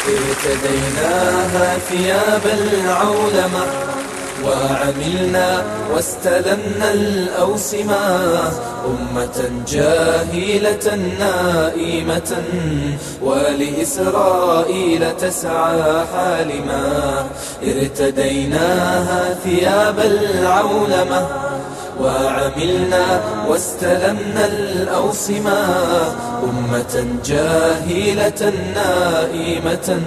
ارتديناها ثياب العولمة وعملنا واستلمنا الأوسمة، أمة جاهلة نائمة ولإسرائيل تسعى حالما. ارتديناها ثياب العولمة وعملنا واستلمنا الأوسمة، أمة جاهلة نائمة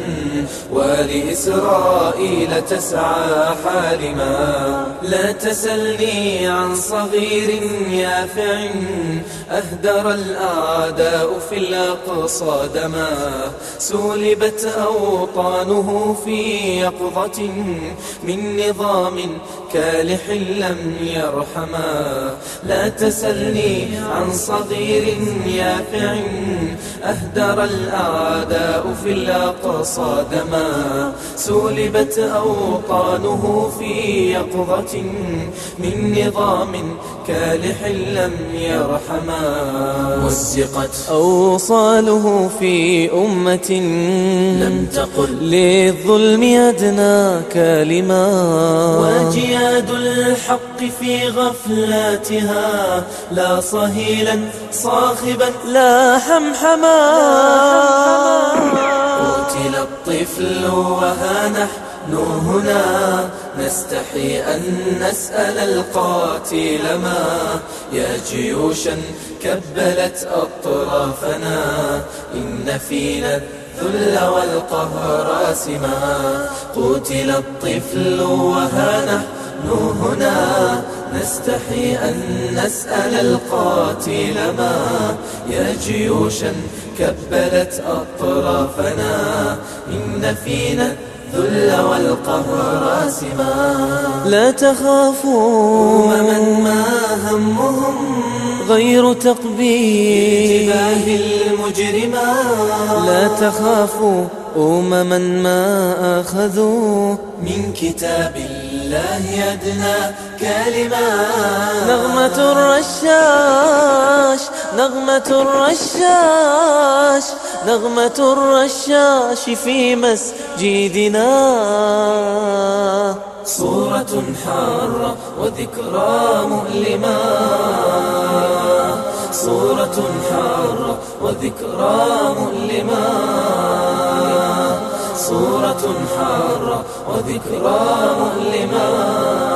ولإسرائيل تسعى حالما. لا تسلني عن صغير يافع أهدر الأعداء في الأقصى دما، سولبت أوطانه في يقظة من نظام كالح لم يرحما. لا تسلني عن صغير يافع أهدر الأعداء في الأقصى دما، سولبت أوطانه في يقظة من نظام كالح لم يرحما. مزقت أوصاله في أمة لم تقل للظلم أدنى كلمة، وجياد الحق في غفلاتها لا صهيلا صاخبا لا حمحما. قتل الطفل وها نحن هنا نستحي أن نسأل القاتل ما، يا جيوشا كبلت أطرافنا إن فينا الذل والقهر سما. قتل الطفل وها نحن هنا نستحي أن نسأل القاتل ما، يا جيوشا كبلت أطرافنا إن فينا الذل والقهر سما. لا تخافوا من ما همهم غير تقبيل جباه المجرما، لا تخافوا أمما ما أخذوا من كتاب الله أدنى كلمة. نغمة الرشاش نغمة الرشاش نغمة الرشاش في مسجدنا، صورة حارة وذكرى مؤلمة، صورة حارة وذكرى مؤلمة، صورة حارة وذكرى مؤلمة.